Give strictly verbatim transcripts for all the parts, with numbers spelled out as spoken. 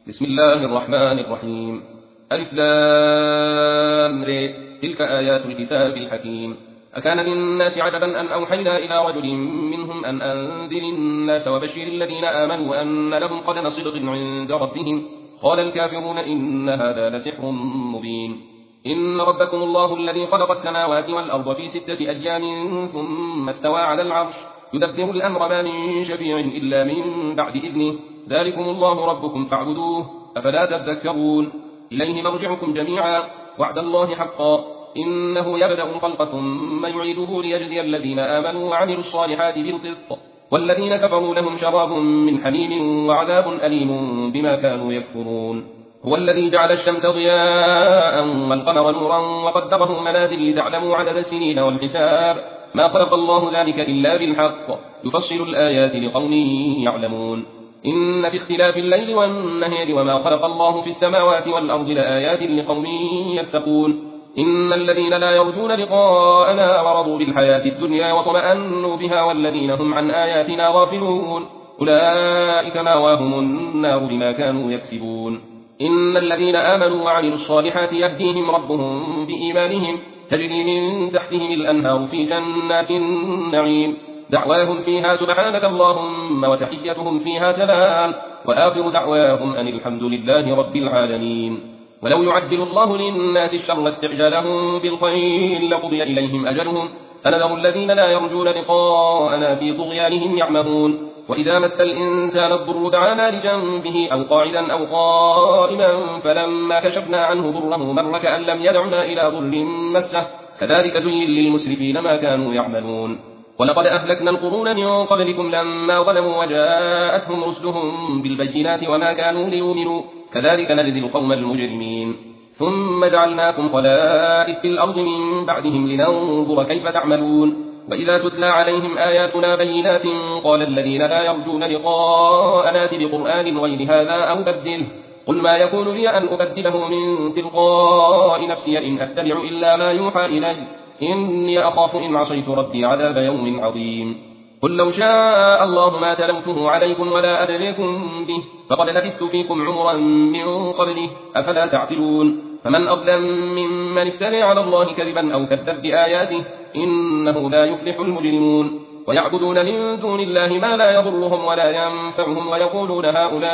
بسم الله الرحمن الرحيم. ألف لام ر. تلك آيات الكتاب الحكيم. أكان للناس عجبا أن أوحينا إلى رجل منهم أن أنذر الناس وبشر الذين آمنوا أن لهم قدم صدق عند ربهم. قال الكافرون إن هذا لسحر مبين. إن ربكم الله الذي خلق السماوات والأرض في ستة أيام ثم استوى على العرش يدبر الأمر ما من شفيع إلا من بعد إذنه. ذلكم الله ربكم فاعبدوه أفلا تذكرون. إليه مرجعكم جميعا وعد الله حقا إنه يبدأ الخلق ثم يعيده ليجزي الذين آمنوا وعملوا الصالحات بالقسط والذين كفروا لهم شراب من حميم وعذاب أليم بما كانوا يكفرون. هو الذي جعل الشمس ضياء والقمر نورا وقدره منازل لتعلموا عدد السنين والحساب ما خلق الله ذلك إلا بالحق يفصل الآيات لقوم يعلمون. إن في اختلاف الليل والنهار وما خلق الله في السماوات والأرض لآيات لقوم يتقون. إن الذين لا يرجون لقاءنا ورضوا بالحياة الدنيا وطمأنوا بها والذين هم عن آياتنا غافلون أولئك مأواهم النار بما كانوا يكسبون. إن الذين آمنوا وعملوا الصالحات يهديهم ربهم بإيمانهم تجري من تحتهم الأنهار في جنات النعيم دعواهم فيها سبحانك اللهم وتحيتهم فيها سلام وآخر دعواهم أن الحمد لله رب العالمين. ولو يعدل الله للناس الشر استعجالهم بالخير لقضي إليهم أجلهم فنذر الذين لا يرجون لقاءنا في طغيانهم يعمهون. وإذا مس الإنسان الضر دعانا لجنبه أو قاعدا أو قائما فلما كشفنا عنه ضره مر كأن لم يدعنا إلى ضر مسه كذلك زين للمسرفين ما كانوا يعملون. ولقد أهلكنا القرون من قبلكم لما ظلموا وجاءتهم رسلهم بالبينات وما كانوا ليؤمنوا كذلك نجزي القوم المجرمين. ثم جعلناكم خلائف في الأرض من بعدهم لننظر كيف تعملون. وإذا تتلى عليهم آياتنا بينات قال الذين لا يرجون لقاءنا ائت بقرآن غير هذا أو بدله قل ما يكون لي أن أبدله من تلقاء نفسي إن أتبع إلا ما يوحى إلي إني أخاف إن عصيت ربي عذاب يوم عظيم. قل لو شاء الله ما تلوته عليكم ولا أدريكم به فقد لبثت فيكم عمرا من قبله أفلا تعقلون. فمن أظلم ممن افترى على الله كذبا أو كذب بآياته إنه لا يفلح المجرمون. ويعبدون من دون الله ما لا يضرهم ولا ينفعهم ويقولون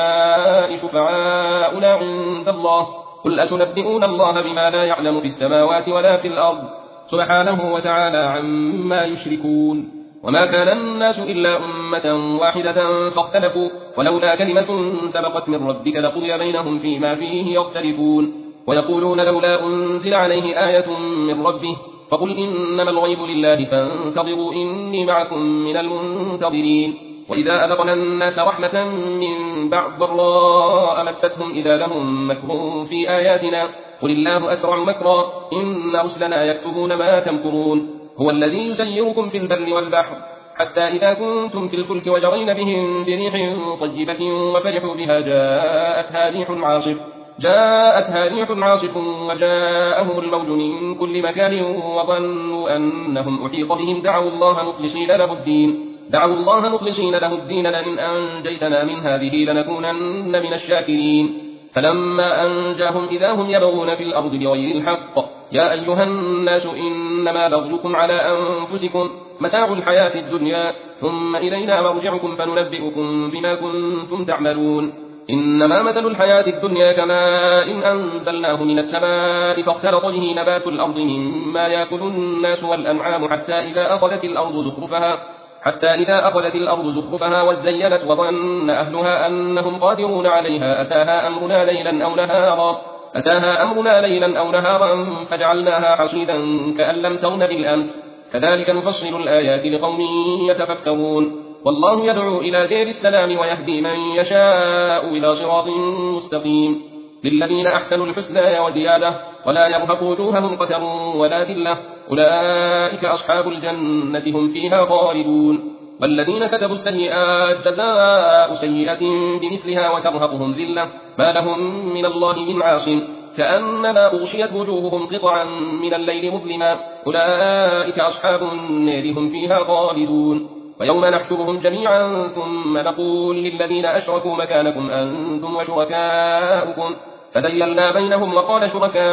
هؤلاء شفعاؤنا عند الله قل أتنبئون الله بما لا يعلم في السماوات ولا في الأرض سبحانه وتعالى عما يشركون. وما كان الناس إلا أمة واحدة فاختلفوا ولولا كلمة سبقت من ربك لقضي بينهم فيما فيه يختلفون. ويقولون لولا أنزل عليه آية من ربه فقل إنما الغيب لله فانتظروا إني معكم من المنتظرين. وإذا أذقنا الناس رحمة من بعد ضراء مستهم إذا لهم مكر في آياتنا قل الله أسرع مكرا إن رسلنا يكتبون ما تمكرون. هو الذي يسيركم في البر والبحر حتى إذا كنتم في الفلك وجرين بهم بريح طيبة وفرحوا بها جاءتها ريح عاصف جاءتها ريح عاصف وجاءهم الموج من كل مكان وظنوا أنهم أحيط بهم دعوا الله مخلصين له الدين دعوا الله مخلصين له الدين لئن أنجيتنا من هذه لنكونن من الشاكرين. فلما أنجاهم إذا هم يبغون في الأرض بغير الحق يا أيها الناس إنما بغيكم على أنفسكم متاع الحياة الدنيا ثم إلينا مرجعكم فننبئكم بما كنتم تعملون. إنما مثل الحياة الدنيا كماء إن أنزلناه من السماء فاختلط به نبات الأرض مما يأكل الناس والأنعام حتى إذا أخذت الأرض زخرفها حتى إذا أخذت الأرض زخرفها وزينت وظن أهلها أنهم قادرون عليها أتاها أمرنا ليلا أو نهارا أتاها أمرنا ليلا أو نهارا فجعلناها حصيدا كأن لم تغن بالأمس كذلك نفصل الآيات لقوم يتفكرون. والله يدعو إلى دير السلام ويهدي من يشاء إلى صراط مستقيم. للذين أحسنوا الحسنى وزيادة ولا يرهق وجوههم قتر ولا ذلة أولئك أصحاب الجنة هم فيها خالدون. والذين كسبوا السيئات جزاء سيئة بمثلها وترهقهم ذلة ما لهم من الله من عاصم كأنما أغشيت وجوههم قطعا من الليل مظلما أولئك أصحاب النار هم فيها خالدون. ويوم نحشرهم جميعا ثم نقول للذين أشركوا مكانكم أنتم وشركاؤكم فزيلنا بينهم وقال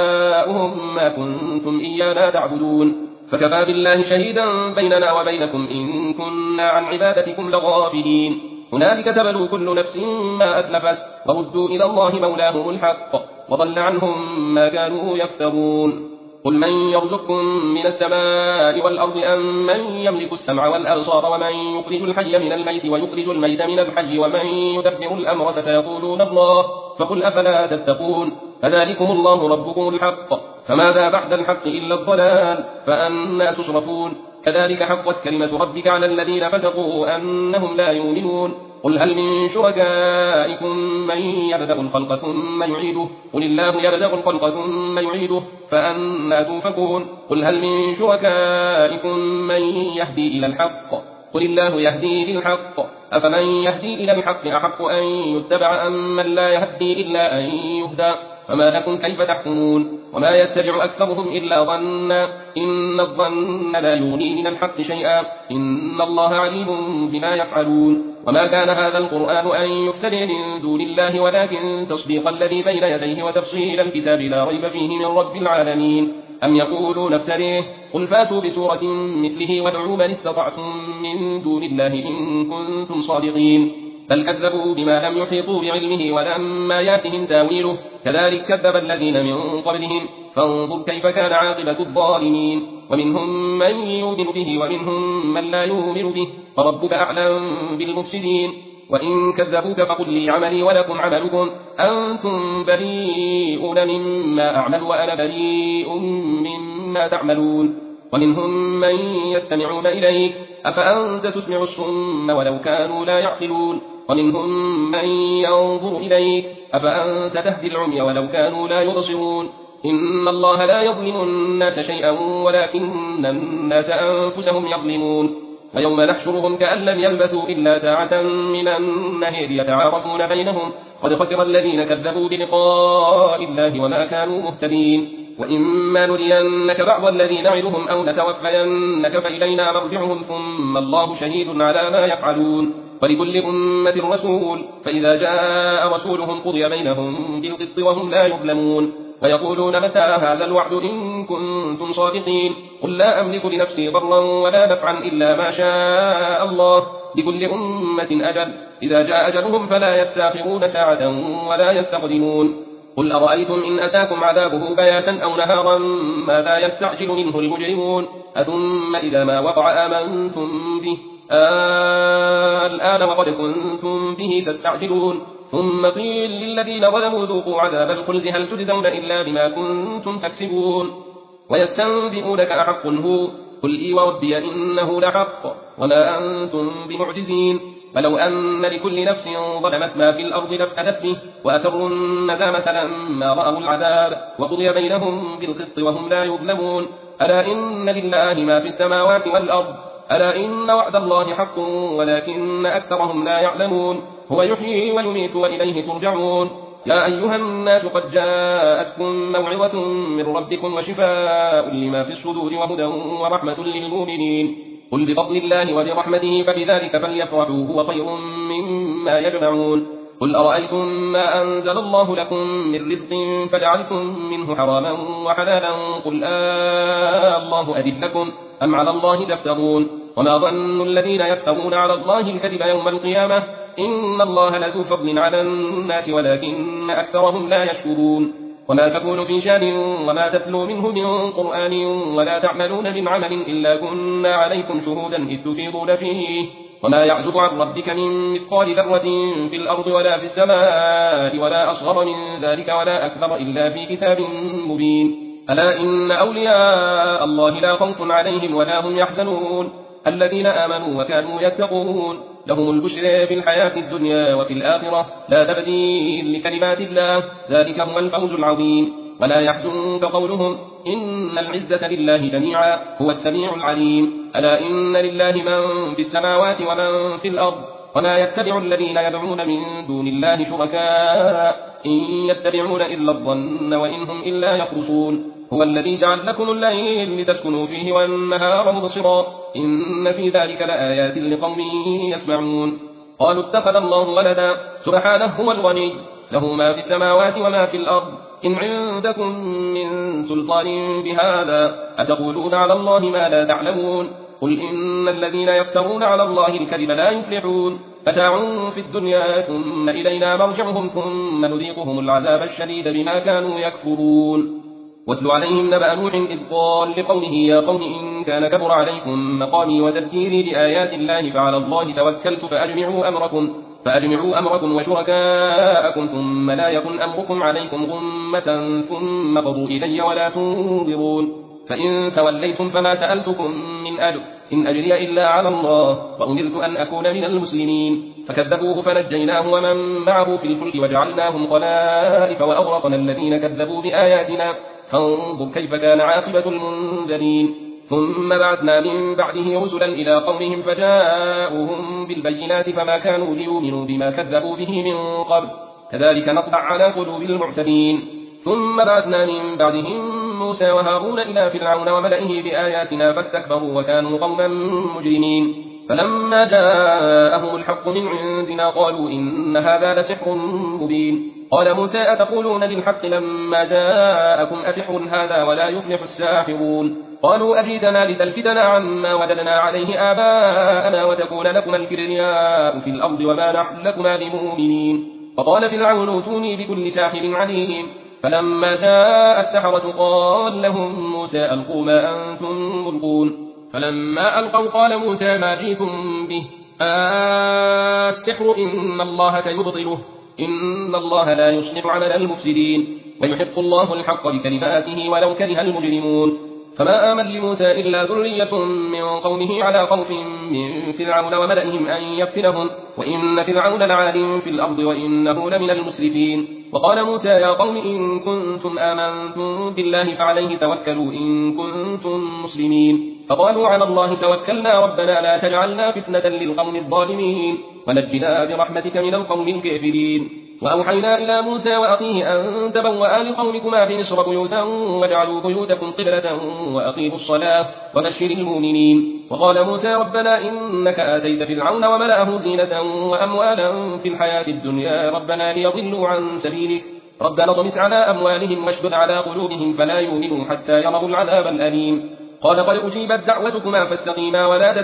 شركاؤهم ما كنتم إيانا تعبدون فكفى بالله شهيدا بيننا وبينكم إن كنا عن عبادتكم لغافلين هنالك تبلو كل نفس ما أسلفت وردوا إلى الله مولاهم الحق وضل عنهم ما كانوا يفترون قل من يرزقكم من السماء والأرض أم من يملك السمع والأبصار ومن يخرج الحي من الميت ويخرج الميت من الحي ومن يدبر الأمر فسيقولون الله فقل أفلا تتقون فذلكم الله ربكم الحق فماذا بعد الحق إلا الضلال فأنا تصرفون كذلك حقت كلمة ربك على الذين فسقوا أنهم لا يؤمنون قل هل من شركائكم من يبدأ الخلق ثم يعيده قل الله يبدأ الخلق ثم يعيده فأنا توفكون قل هل من شركائكم من يهدي إلى الحق قل الله يهدي للحق أفمن يهدي إلى الحق أحق أن يتبع أم من لا يهدي إلا أن يهدى فما لكم كيف تحكمون وما يتبع أكثرهم إلا ظنا إن الظن لا يغني من الحق شيئا إن الله عليم بما يفعلون وما كان هذا القرآن أن يفتري من دون الله ولكن تصديق الذي بين يديه وتفصيل الكتاب لا ريب فيه من رب العالمين أم يقولون افتريه قل فاتوا بسورة مثله وادعوا من استطعتم من دون الله إن كنتم صادقين بل كذبوا بما لم يحيطوا بعلمه ولما ياتهم تاويله كذلك كذب الذين من قبلهم فانظر كيف كان عاقبة الظالمين ومنهم من يؤمن به ومنهم من لا يؤمن به وربك أعلم بالمفسدين وإن كذبوك فقل لي عملي ولكم عملكم أنتم بريئون مما أعمل وأنا بريء مما تعملون ومنهم من يستمعون إليك أفأنت تسمع الصم ولو كانوا لا يعقلون ومنهم من ينظر إليك أفأنت تهدي العمي ولو كانوا لا يبصرون إن الله لا يظلم الناس شيئا ولكن الناس أنفسهم يظلمون ويوم نحشرهم كأن لم يلبثوا إلا ساعة من النهار يتعارفون بينهم قد خسر الذين كذبوا بلقاء الله وما كانوا مهتدين وإما نرينك بعض الذي نعدهم أو نتوفينك فإلينا مرجعهم ثم الله شهيد على ما يفعلون ولكل أمة رسول فإذا جاء رسولهم قضي بينهم بالقسط وهم لا يظلمون ويقولون متى هذا الوعد إن كنتم صادقين قل لا أملك لنفسي ضرا ولا نفعا إلا ما شاء الله لكل أمة أجل إذا جاء أجلهم فلا يستأخرون ساعة ولا يستقدمون قل أرأيتم إن أتاكم عذابه بياتا أو نهارا ماذا يستعجل منه المجرمون أثم إذا ما وقع آمنتم به آه الآن وقد كنتم به تستعجلون ثم قيل للذين ظلموا ذوقوا عذاب الخلد هل تجزون إلا بما كنتم تكسبون ويستنبئونك أحق هو قل إي وربي إنه لحق وما أنتم بمعجزين ولو أن لكل نفس ظلمت ما في الأرض لافتدت به وأسروا الندامة لما رأوا العذاب وقضي بينهم بالقسط وهم لا يظلمون ألا إن لله ما في السماوات والأرض ألا إن وعد الله حق ولكن أكثرهم لا يعلمون هو يحيي ويميت وإليه ترجعون يا أيها الناس قد جاءتكم موعظة من ربكم وشفاء لما في الصدور وهدى ورحمة للمؤمنين قل بفضل الله وبرحمته فبذلك فليفرحوا هو خير مما يجمعون قل أرأيتم ما أنزل الله لكم من رزق فجعلتم منه حراما وحلالا قل آه الله أذن لكم أم على الله تفترون وما ظن الذين يفترون على الله الكذب يوم القيامة إن الله لذو فضل على الناس ولكن أكثرهم لا يشكرون وما تكون في شان وما تتلو منه من قرآن ولا تعملون من عمل إلا كنا عليكم شهودا إذ تفيضون فيه وما يعزب عن ربك من مثقال ذرة في الأرض ولا في السماء ولا أصغر من ذلك ولا أكبر إلا في كتاب مبين ألا إن أولياء الله لا خوف عليهم ولا هم يحزنون الذين آمنوا وكانوا يتقون لهم البشرى في الحياة الدنيا وفي الآخرة لا تبديل لكلمات الله ذلك هو الفوز العظيم ولا يحزنك قولهم إن العزة لله جميعا هو السميع العليم ألا إن لله من في السماوات ومن في الأرض وما يتبع الذين يدعون من دون الله شركاء إن يتبعون إلا الظن وإن هم إلا يخرصون هو الذي جعل لكم الليل لتسكنوا فيه والنهار مبصرا إن في ذلك لآيات لقوم يسمعون قالوا اتخذ الله ولدا سبحانه هو الغني له ما في السماوات وما في الأرض إن عندكم من سلطان بهذا أتقولون على الله ما لا تعلمون قل إن الذين يفترون على الله الكذب لا يفلحون متاع في الدنيا ثم إلينا مرجعهم ثم نذيقهم العذاب الشديد بما كانوا يكفرون واتل عليهم نبأ نوح إذ قال لقومه يا قوم إن كان كبر عليكم مقامي وتذكيري بآيات الله فعلى الله توكلت فأجمعوا أمركم فأجمعوا أمركم وشركاءكم ثم لا يكن أمركم عليكم غمة ثم قضوا إلي ولا تنظرون فإن توليتم فما سألتكم من أجر إن أجري إلا على الله وأمرت أن أكون من المسلمين فكذبوه فنجيناه ومن معه في الفلك وجعلناهم خلائف وأغرقنا الذين كذبوا بآياتنا فانظر كيف كان عاقبة المنذرين ثم بعثنا من بعده رسلا إلى قومهم فجاءوهم بالبينات فما كانوا ليؤمنوا بما كذبوا به من قبل كذلك نطبع على قلوب المعتدين ثم بعثنا من بعدهم موسى وهارون إلى فرعون وملئه بآياتنا فاستكبروا وكانوا قوما مجرمين فلما جاءهم الحق من عندنا قالوا إن هذا لسحر مبين قال موسى أتقولون للحق لما جاءكم أسحر هذا ولا يفلح الساحرون قالوا أجيتنا لتلفتنا عما وجدنا عليه آباءنا وتكون لكما الكبرياء في الأرض وما نحن لكما بمؤمنين وقال فرعون ائتوني بكل ساحر عليم فلما جاء السحرة قال لهم موسى ألقوا ما أنتم ملقون فلما ألقوا قال موسى ما جئتم به السحر إن الله سيبطله إن الله لا يصلح عمل المفسدين ويحق الله الحق بكلماته ولو كره المجرمون فما آمن لموسى إلا ذرية من قومه على خوف من فرعون وملئهم أن يفتنهم وإن فرعون لعال في الأرض وإنه لمن المسرفين وقال موسى يا قوم إن كنتم آمنتم بالله فعليه توكلوا إن كنتم مسلمين فقالوا على الله توكلنا ربنا لا تجعلنا فتنة للقوم الظالمين ونجنا برحمتك من القوم الكافرين وأوحينا إلى موسى وأخيه أن تبوأ لقومكما بمصر بيوتا واجعلوا بيوتكم قبلة وأقيموا الصلاة وبشر المؤمنين وقال موسى ربنا إنك آتيت فرعون وملأه زينة وأموالا في الحياة الدنيا ربنا ليضلوا عن سبيلك ربنا اطمس على أموالهم واشدد على قلوبهم فلا يؤمنوا حتى يروا العذاب الأليم قال قد أجيبت دعوتكما فاستقيما ولا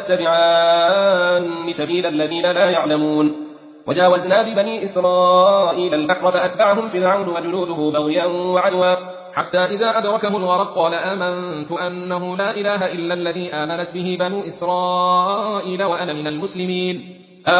تتبعان سبيل الذين لا يعلمون وجاوزنا ببني إسرائيل البحر فأتبعهم فرعون وجنوده بغيا وعدوا حتى إذا أدركه الغرق قال آمنت أنه لا إله إلا الذي آمنت به بنو إسرائيل وأنا من المسلمين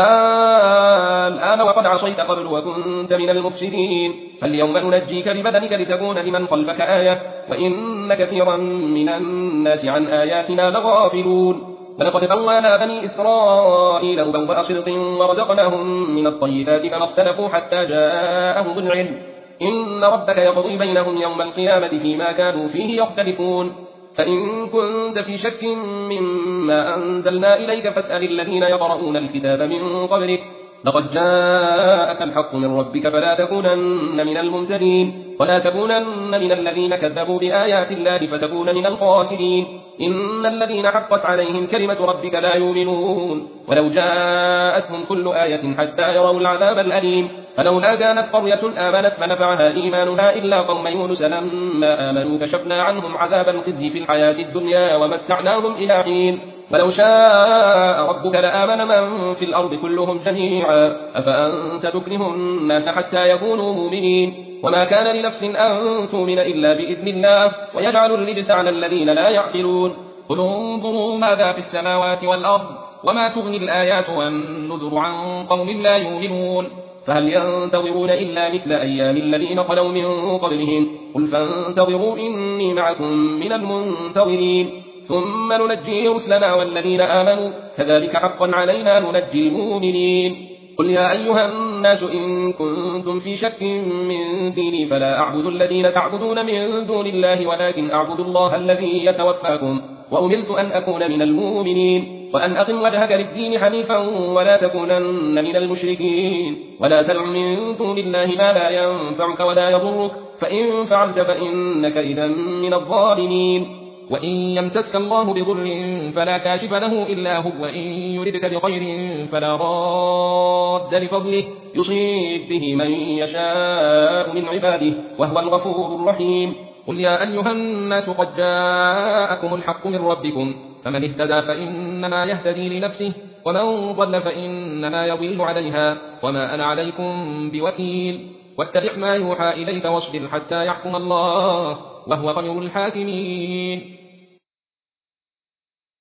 الآن وقد عصيت قبل وكنت من المفسدين فاليوم ننجيك ببدنك لتكون لمن خلفك آية وإن كثيرا من الناس عن آياتنا لغافلون ولقد بوّأنا بني إسرائيل مبوأ صدق ورزقناهم من الطيبات فما اختلفوا حتى جاءهم العلم إن ربك يقضي بينهم يوم القيامة فيما كانوا فيه يختلفون فإن كنت في شك مما أنزلنا إليك فاسأل الذين يقرؤون الكتاب من قبلك لقد جاءك الحق من ربك فلا تكونن من الممترين ولا تكونن من الذين كذبوا بآيات الله فتكون من الخاسرين إن الذين حقت عليهم كلمة ربك لا يؤمنون ولو جاءتهم كل آية حتى يروا العذاب الأليم فلولا كانت قرية آمنت فنفعها إيمانها إلا قوم يونس لما آمنوا كشفنا عنهم عذاب الخزي في الحياة الدنيا ومتعناهم إلى حين ولو شاء ربك لآمن من في الأرض كلهم جميعا أفأنت تكره الناس حتى يكونوا مؤمنين وما كان لنفس أن تؤمن إلا بإذن الله ويجعل الرجس على الذين لا يعقلون قل انظروا ماذا في السماوات والأرض وما تغني الآيات والنذر عن قوم لا يؤمنون فهل ينتظرون إلا مثل أيام الذين خلوا من قبلهم قل فانتظروا إني معكم من المنتظرين ثم ننجي رسلنا والذين آمنوا كذلك حقا علينا ننجي المؤمنين قل يا أيها الناس إن كنتم في شك من ديني فلا أعبد الذين تعبدون من دون الله ولكن أعبد الله الذي يتوفاكم وأمرت أن أكون من المؤمنين وأن أقم وجهك للدين حنيفا ولا تكونن من المشركين ولا تدع من دون الله ما لا ينفعك ولا يضرك فإن فعلت فإنك إذا من الظالمين وإن يمسسك الله بضر فلا كاشف له إلا هو وإن يردك بخير فلا راد لفضله يصيب به من يشاء من عباده وهو الغفور الرحيم قل يا أيها الناس قد جاءكم الحق من ربكم فمن اهتدى فإنما يهتدي لنفسه ومن ضل فإنما يضل عليها وما أنا عليكم بوكيل واتبع ما يوحى إليك واصبر حتى يحكم الله وهو خير الحاكمين